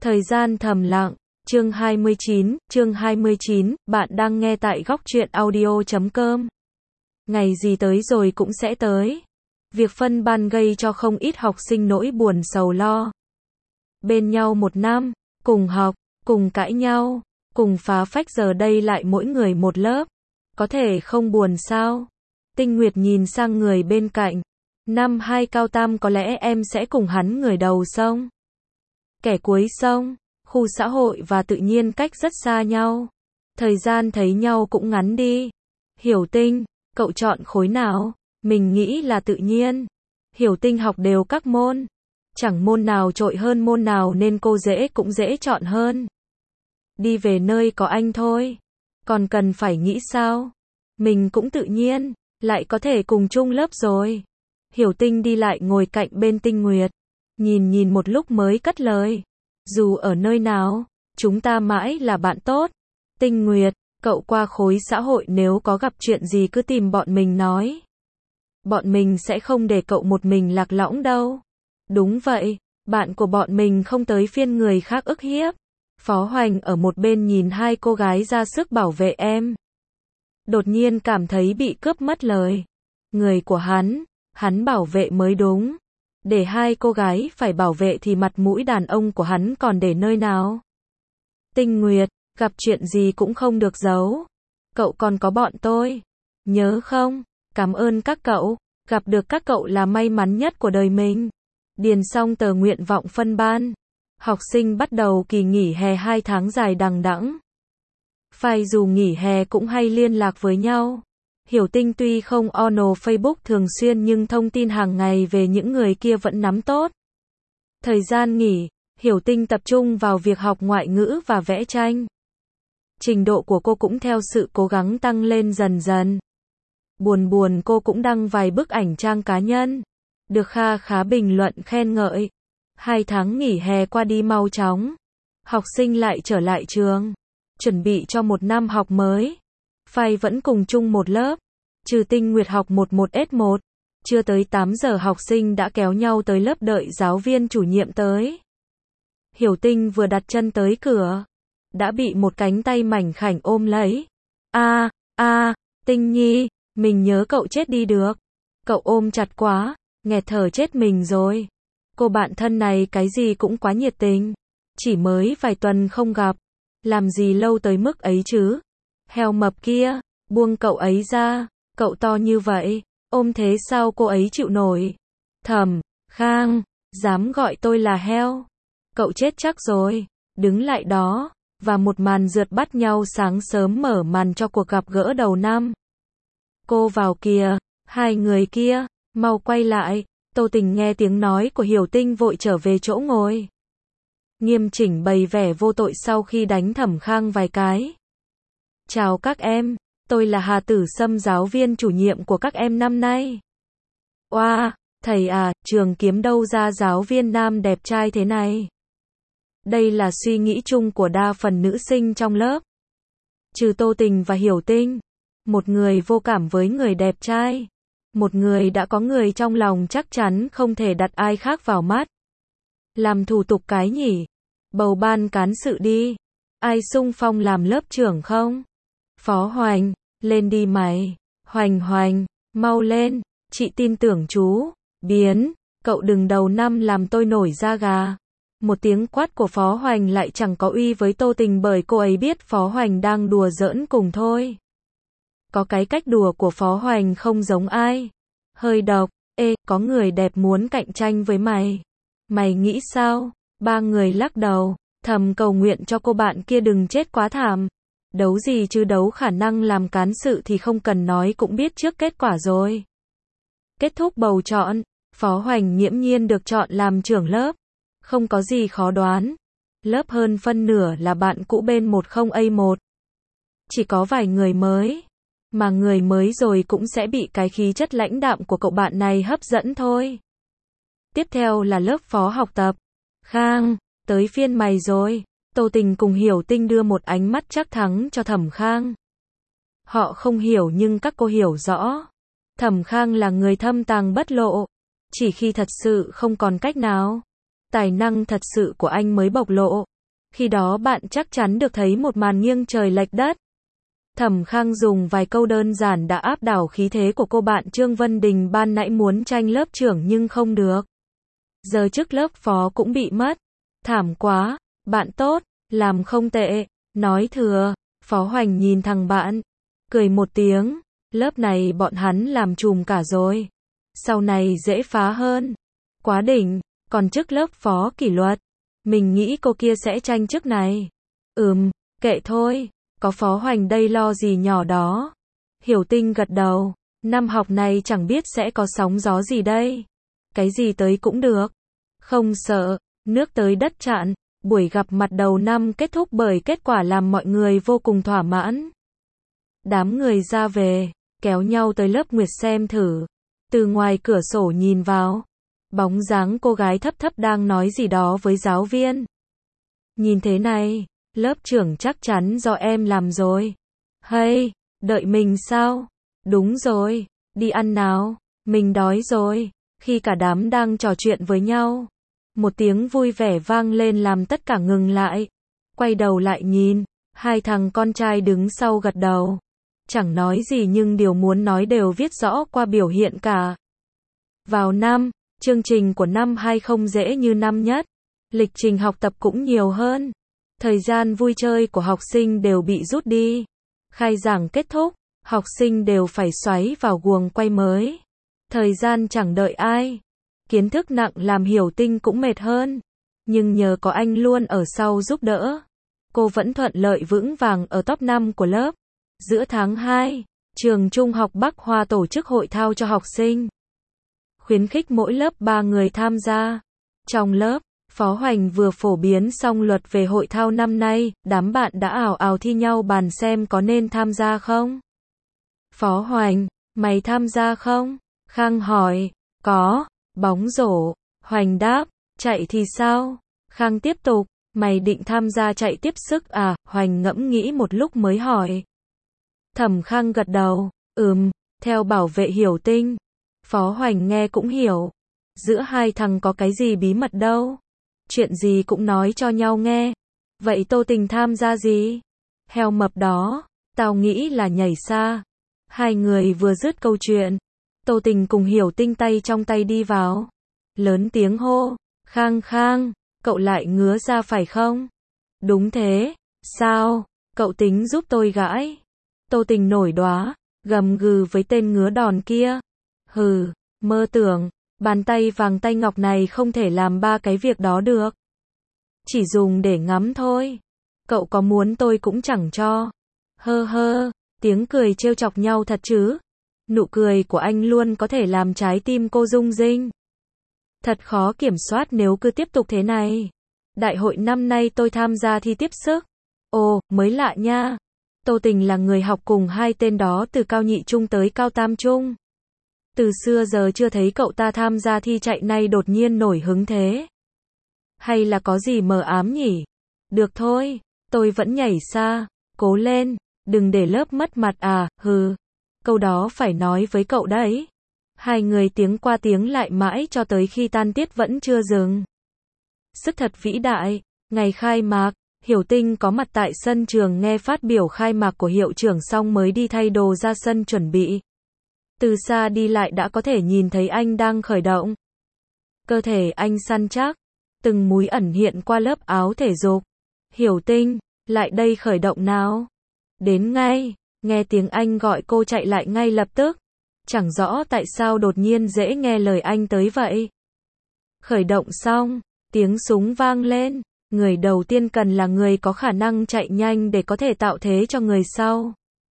Thời gian thầm lặng, chương 29, bạn đang nghe tại góc truyện audio.com. Ngày gì tới rồi cũng sẽ tới. Việc phân ban gây cho không ít học sinh nỗi buồn sầu lo. Bên nhau một năm, cùng học, cùng cãi nhau, cùng phá phách, giờ đây lại mỗi người một lớp. Có thể không buồn sao? Tinh Nguyệt nhìn sang người bên cạnh. Năm 2 cao tam có lẽ em sẽ cùng hắn người đầu sông. Kẻ cuối sông, khu xã hội và tự nhiên cách rất xa nhau. Thời gian thấy nhau cũng ngắn đi. Hiểu Tinh, cậu chọn khối nào? Mình nghĩ là tự nhiên. Hiểu Tinh học đều các môn. Chẳng môn nào trội hơn môn nào nên cô cũng dễ chọn hơn. Đi về nơi có anh thôi. Còn cần phải nghĩ sao? Mình cũng tự nhiên, lại có thể cùng chung lớp rồi. Hiểu Tinh đi lại ngồi cạnh bên Tinh Nguyệt. Nhìn một lúc mới cất lời. Dù ở nơi nào, chúng ta mãi là bạn tốt. Tinh Nguyệt, cậu qua khối xã hội nếu có gặp chuyện gì cứ tìm bọn mình nói. Bọn mình sẽ không để cậu một mình lạc lõng đâu. Đúng vậy, bạn của bọn mình không tới phiên người khác ức hiếp. Phó Hoành ở một bên nhìn hai cô gái ra sức bảo vệ em. Đột nhiên cảm thấy bị cướp mất lời. Người của hắn bảo vệ mới đúng. Để hai cô gái phải bảo vệ thì mặt mũi đàn ông của hắn còn để nơi nào? Tinh Nguyệt, gặp chuyện gì cũng không được giấu. Cậu còn có bọn tôi. Nhớ không? Cảm ơn các cậu. Gặp được các cậu là may mắn nhất của đời mình. Điền xong tờ nguyện vọng phân ban. Học sinh bắt đầu kỳ nghỉ hè 2 tháng dài đằng đẵng. Phải dù nghỉ hè cũng hay liên lạc với nhau. Hiểu Tinh tuy không on Facebook thường xuyên nhưng thông tin hàng ngày về những người kia vẫn nắm tốt. Thời gian nghỉ, Hiểu Tinh tập trung vào việc học ngoại ngữ và vẽ tranh. Trình độ của cô cũng theo sự cố gắng tăng lên dần dần. Buồn cô cũng đăng vài bức ảnh trang cá nhân. Được kha khá bình luận khen ngợi. 2 tháng nghỉ hè qua đi mau chóng. Học sinh lại trở lại trường. Chuẩn bị cho một năm học mới. Phải vẫn cùng chung một lớp. Trừ Tinh Nguyệt học 11S1. Chưa tới 8 giờ học sinh đã kéo nhau tới lớp đợi giáo viên chủ nhiệm tới. Hiểu Tinh vừa đặt chân tới cửa. Đã bị một cánh tay mảnh khảnh ôm lấy. Tinh Nhi, mình nhớ cậu chết đi được. Cậu ôm chặt quá, nghẹt thở chết mình rồi. Cô bạn thân này cái gì cũng quá nhiệt tình. Chỉ mới vài tuần không gặp. Làm gì lâu tới mức ấy chứ? Heo mập kia, buông cậu ấy ra. Cậu to như vậy, ôm thế sao cô ấy chịu nổi? Thẩm Khang, dám gọi tôi là heo? Cậu chết chắc rồi. Đứng lại đó, và một màn rượt bắt nhau sáng sớm mở màn cho cuộc gặp gỡ đầu năm. Cô vào kìa, hai người kia, mau quay lại. Tô Tình nghe tiếng nói của Hiểu Tinh vội trở về chỗ ngồi. Nghiêm chỉnh bày vẻ vô tội sau khi đánh Thẩm Khang vài cái. Chào các em, tôi là Hà Tử Sâm, giáo viên chủ nhiệm của các em năm nay. Oa, thầy à, trường kiếm đâu ra giáo viên nam đẹp trai thế này? Đây là suy nghĩ chung của đa phần nữ sinh trong lớp. Trừ Tô Tình và Hiểu Tinh. Một người vô cảm với người đẹp trai. Một người đã có người trong lòng chắc chắn không thể đặt ai khác vào mắt. Làm thủ tục cái nhỉ? Bầu ban cán sự đi. Ai xung phong làm lớp trưởng không? Phó Hoành, lên đi mày. Hoành, mau lên. Chị tin tưởng chú. Biến, cậu đừng đầu năm làm tôi nổi da gà. Một tiếng quát của Phó Hoành lại chẳng có uy với Tô Tình bởi cô ấy biết Phó Hoành đang đùa giỡn cùng thôi. Có cái cách đùa của Phó Hoành không giống ai. Hơi độc. Có người đẹp muốn cạnh tranh với mày. Mày nghĩ sao? Ba người lắc đầu, thầm cầu nguyện cho cô bạn kia đừng chết quá thảm. Đấu gì chứ đấu, khả năng làm cán sự thì không cần nói cũng biết trước kết quả rồi. Kết thúc bầu chọn, Phó Hoành nghiễm nhiên được chọn làm trưởng lớp. Không có gì khó đoán. Lớp hơn phân nửa là bạn cũ bên 10A1. Chỉ có vài người mới. Mà người mới rồi cũng sẽ bị cái khí chất lãnh đạm của cậu bạn này hấp dẫn thôi. Tiếp theo là lớp phó học tập. Khang, tới phiên mày rồi. Tô Tình cùng Hiểu Tinh đưa một ánh mắt chắc thắng cho Thẩm Khang. Họ không hiểu nhưng các cô hiểu rõ. Thẩm Khang là người thâm tàng bất lộ. Chỉ khi thật sự không còn cách nào, tài năng thật sự của anh mới bộc lộ. Khi đó bạn chắc chắn được thấy một màn nghiêng trời lệch đất. Thẩm Khang dùng vài câu đơn giản đã áp đảo khí thế của cô bạn Trương Vân Đình ban nãy muốn tranh lớp trưởng nhưng không được. Giờ chức lớp phó cũng bị mất. Thảm quá, bạn tốt, làm không tệ, nói thừa. Phó Hoành nhìn thằng bạn, cười một tiếng, lớp này bọn hắn làm trùm cả rồi. Sau này dễ phá hơn. Quá đỉnh, còn chức lớp phó kỷ luật. Mình nghĩ cô kia sẽ tranh chức này. Kệ thôi, có Phó Hoành đây lo gì nhỏ đó. Hiểu Tinh gật đầu, năm học này chẳng biết sẽ có sóng gió gì đây. Cái gì tới cũng được. Không sợ, nước tới đất chặn. Buổi gặp mặt đầu năm kết thúc bởi kết quả làm mọi người vô cùng thỏa mãn. Đám người ra về, kéo nhau tới lớp Nguyệt xem thử. Từ ngoài cửa sổ nhìn vào, bóng dáng cô gái thấp thấp đang nói gì đó với giáo viên. Nhìn thế này, lớp trưởng chắc chắn do em làm rồi. Hay, đợi mình sao? Đúng rồi, đi ăn nào, mình đói rồi. Khi cả đám đang trò chuyện với nhau, một tiếng vui vẻ vang lên làm tất cả ngừng lại. Quay đầu lại nhìn, hai thằng con trai đứng sau gật đầu. Chẳng nói gì nhưng điều muốn nói đều viết rõ qua biểu hiện cả. Vào năm, chương trình của năm 20 dễ như năm nhất. Lịch trình học tập cũng nhiều hơn. Thời gian vui chơi của học sinh đều bị rút đi. Khai giảng kết thúc, học sinh đều phải xoáy vào guồng quay mới. Thời gian chẳng đợi ai. Kiến thức nặng làm Hiểu Tinh cũng mệt hơn. Nhưng nhờ có anh luôn ở sau giúp đỡ, cô vẫn thuận lợi vững vàng ở top 5 của lớp. Giữa tháng 2, trường Trung học Bắc Hoa tổ chức hội thao cho học sinh. Khuyến khích mỗi lớp 3 người tham gia. Trong lớp, Phó Hoành vừa phổ biến xong luật về hội thao năm nay, đám bạn đã ào ào thi nhau bàn xem có nên tham gia không. Phó Hoành, mày tham gia không? Khang hỏi, có. Bóng rổ, Hoành đáp, chạy thì sao? Khang tiếp tục, mày định tham gia chạy tiếp sức à? Hoành ngẫm nghĩ một lúc mới hỏi. Thẩm Khang gật đầu, theo bảo vệ Hiểu Tinh. Phó Hoành nghe cũng hiểu. Giữa hai thằng có cái gì bí mật đâu. Chuyện gì cũng nói cho nhau nghe. Vậy Tô Tình tham gia gì? Heo mập đó, tao nghĩ là nhảy xa. Hai người vừa dứt câu chuyện, Tô Tình cùng Hiểu Tinh tay trong tay đi vào. Lớn tiếng hô, Khang Khang, cậu lại ngứa ra phải không? Đúng thế, sao? Cậu tính giúp tôi gãi. Tô Tình nổi đoá, gầm gừ với tên ngứa đòn kia. Hừ, mơ tưởng, bàn tay vàng tay ngọc này không thể làm ba cái việc đó được. Chỉ dùng để ngắm thôi. Cậu có muốn tôi cũng chẳng cho. Hơ hơ, tiếng cười trêu chọc nhau thật chứ. Nụ cười của anh luôn có thể làm trái tim cô rung rinh. Thật khó kiểm soát nếu cứ tiếp tục thế này. Đại hội năm nay tôi tham gia thi tiếp sức. Ồ, mới lạ nha. Tô Tình là người học cùng hai tên đó từ cao nhị trung tới cao tam trung. Từ xưa giờ chưa thấy cậu ta tham gia thi chạy nay đột nhiên nổi hứng thế. Hay là có gì mờ ám nhỉ? Được thôi, tôi vẫn nhảy xa. Cố lên, đừng để lớp mất mặt à, hừ. Câu đó phải nói với cậu đấy. Hai người tiếng qua tiếng lại mãi cho tới khi tan tiết vẫn chưa dừng. Sức thật vĩ đại. Ngày khai mạc, Hiểu Tinh có mặt tại sân trường nghe phát biểu khai mạc của hiệu trưởng xong mới đi thay đồ ra sân chuẩn bị. Từ xa đi lại đã có thể nhìn thấy anh đang khởi động. Cơ thể anh săn chắc, từng múi ẩn hiện qua lớp áo thể dục. Hiểu Tinh, lại đây khởi động nào. Đến ngay. Nghe tiếng anh gọi cô chạy lại ngay lập tức. Chẳng rõ tại sao đột nhiên dễ nghe lời anh tới vậy. Khởi động xong, tiếng súng vang lên. Người đầu tiên cần là người có khả năng chạy nhanh để có thể tạo thế cho người sau.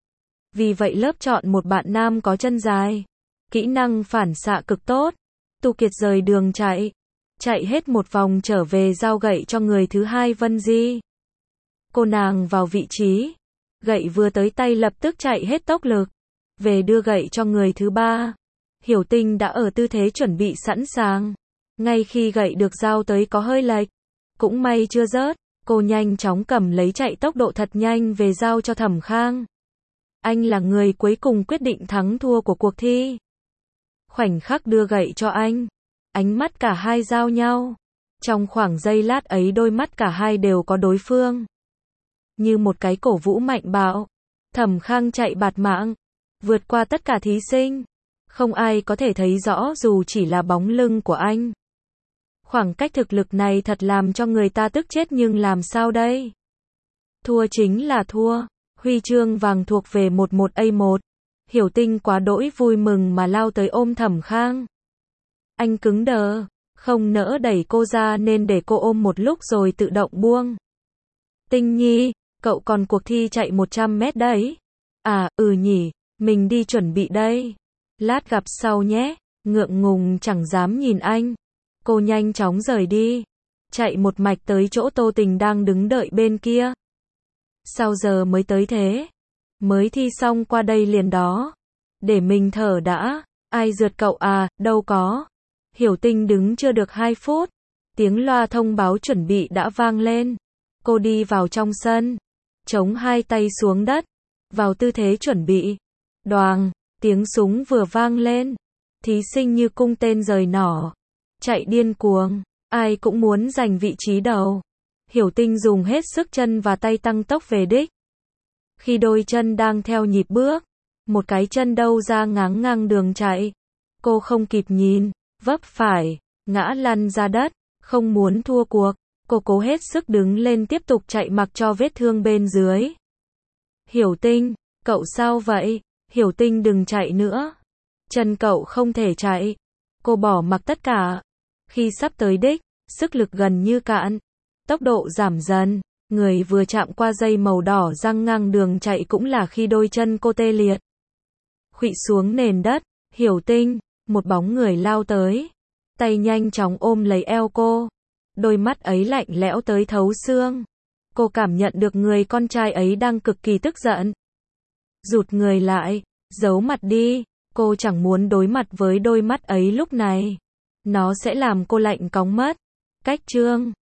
Vì vậy lớp chọn một bạn nam có chân dài, kỹ năng phản xạ cực tốt. Tu Kiệt rời đường chạy. Chạy hết một vòng trở về giao gậy cho người thứ hai Vân Di. Cô nàng vào vị trí. Gậy vừa tới tay lập tức chạy hết tốc lực. Về đưa gậy cho người thứ ba. Hiểu Tinh đã ở tư thế chuẩn bị sẵn sàng. Ngay khi gậy được giao tới có hơi lệch. Cũng may chưa rớt. Cô nhanh chóng cầm lấy chạy tốc độ thật nhanh về giao cho Thẩm Khang. Anh là người cuối cùng quyết định thắng thua của cuộc thi. Khoảnh khắc đưa gậy cho anh. Ánh mắt cả hai giao nhau. Trong khoảng giây lát ấy đôi mắt cả hai đều có đối phương. Như một cái cổ vũ mạnh bạo. Thẩm Khang chạy bạt mạng, vượt qua tất cả thí sinh. Không ai có thể thấy rõ dù chỉ là bóng lưng của anh. Khoảng cách thực lực này thật làm cho người ta tức chết, nhưng làm sao đây? Thua chính là thua. Huy chương vàng thuộc về 11A1. Hiểu Tinh quá đỗi vui mừng mà lao tới ôm Thẩm Khang. Anh cứng đờ, không nỡ đẩy cô ra nên để cô ôm một lúc rồi tự động buông. Tinh Nhi, cậu còn cuộc thi chạy 100 mét đấy. À, nhỉ, mình đi chuẩn bị đây. Lát gặp sau nhé. Ngượng ngùng chẳng dám nhìn anh. Cô nhanh chóng rời đi. Chạy một mạch tới chỗ Tô Tình đang đứng đợi bên kia. Sao giờ mới tới thế? Mới thi xong qua đây liền đó. Để mình thở đã. Ai rượt cậu à, đâu có. Hiểu Tinh đứng chưa được 2 phút. Tiếng loa thông báo chuẩn bị đã vang lên. Cô đi vào trong sân. Chống hai tay xuống đất. Vào tư thế chuẩn bị. Đoàng, tiếng súng vừa vang lên. Thí sinh như cung tên rời nỏ. Chạy điên cuồng. Ai cũng muốn giành vị trí đầu. Hiểu Tinh dùng hết sức chân và tay tăng tốc về đích. Khi đôi chân đang theo nhịp bước, một cái chân đâu ra ngáng ngang đường chạy. Cô không kịp nhìn, vấp phải, ngã lăn ra đất, không muốn thua cuộc. Cô cố hết sức đứng lên tiếp tục chạy mặc cho vết thương bên dưới. Hiểu Tinh, cậu sao vậy? Hiểu Tinh đừng chạy nữa. Chân cậu không thể chạy. Cô bỏ mặc tất cả. Khi sắp tới đích, sức lực gần như cạn. Tốc độ giảm dần. Người vừa chạm qua dây màu đỏ răng ngang đường chạy cũng là khi đôi chân cô tê liệt. Khuỵu xuống nền đất. Hiểu Tinh, một bóng người lao tới. Tay nhanh chóng ôm lấy eo cô. Đôi mắt ấy lạnh lẽo tới thấu xương. Cô cảm nhận được người con trai ấy đang cực kỳ tức giận. Rụt người lại, giấu mặt đi. Cô chẳng muốn đối mặt với đôi mắt ấy lúc này. Nó sẽ làm cô lạnh cóng mất. Cách chương